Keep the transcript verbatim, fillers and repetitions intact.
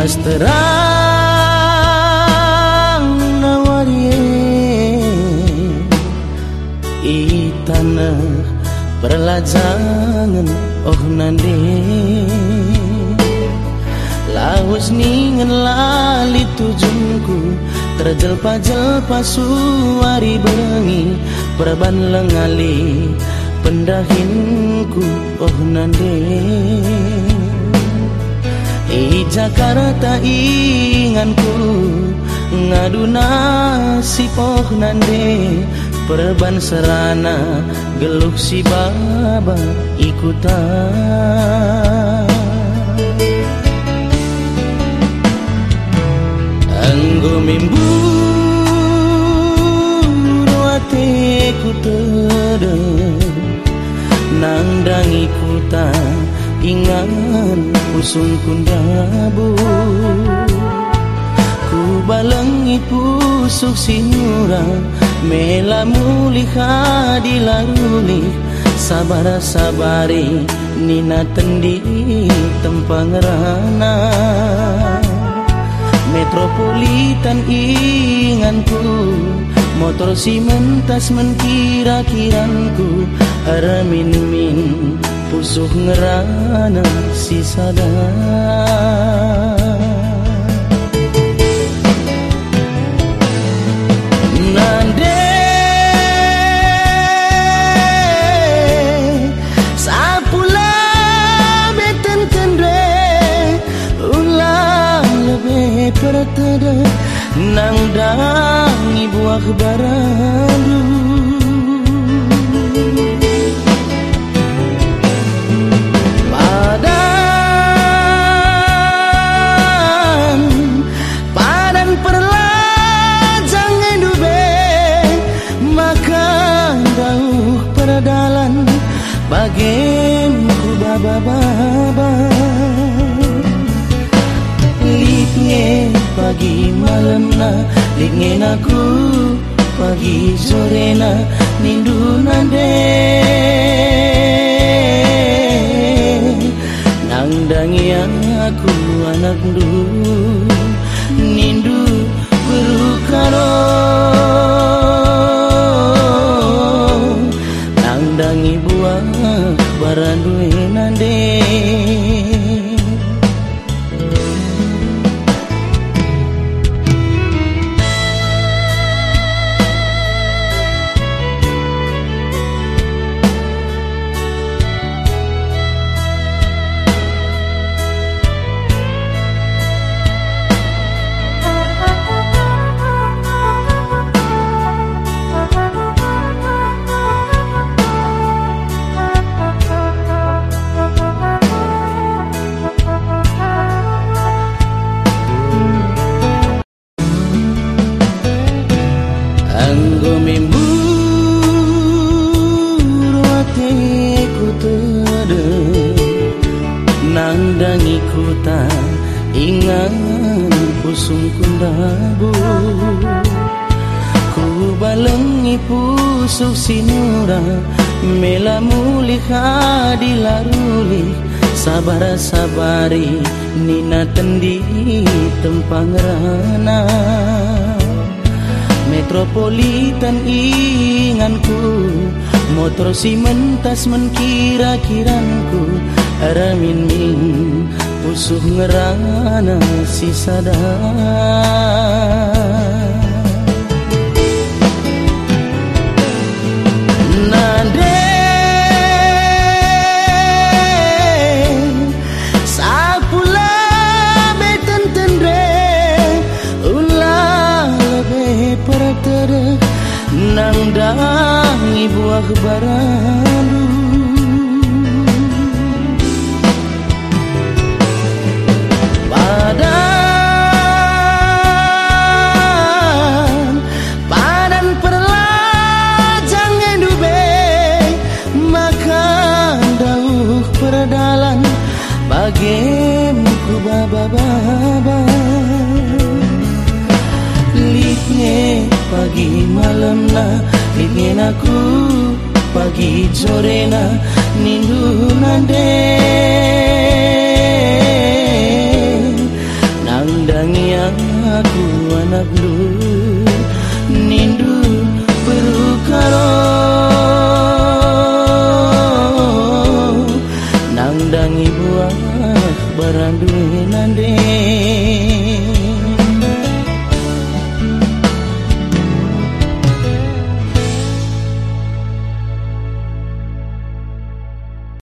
Belas terang nawarie I tanah perlajangan oh nande Lawas ningen lali tujunku terjelpa-jelpa suari bengi perban lengali pendahinku oh nande I Jakarta inganku ngadu nasib oh nande perban serana geluk si baba ikutan anggo mimburu atiku tedeng nandang ikutan ingan pusung kundabu ku balengi pusuk sinura mela muliha dilaruli sabar sabari nina tendi tempangerana metropolitan inganku motor si mentas menkira-kiranku aramin min pusuk ngerana si sadar nande sapula beten kendre ulang lebih pertada nang dangi buah barandu bagenku baba-baba litnge pagi malam na litnge naku pagi sore na nindu nande nangdangi aku anak du nindu berukaro nangdangi buah barandui nande anggo mimburu atiku tedeng nandang ikutan ingan pusung kundabu ku balengi pusuk sinura mela muliha dilaruli sabar sabari nina tendi tempangerana metropolitan inganku motor si mentas menkira-kiranku aramin min pusuk ngerana si sadar nande sapula beten tendre ulah lebih pertera nangdangi buah barandu padan padan perlajang endube makan dauh perdalan bagemku baba-baba litnge pagi malam na litnge naku pagi sore na nindu nande barandue nande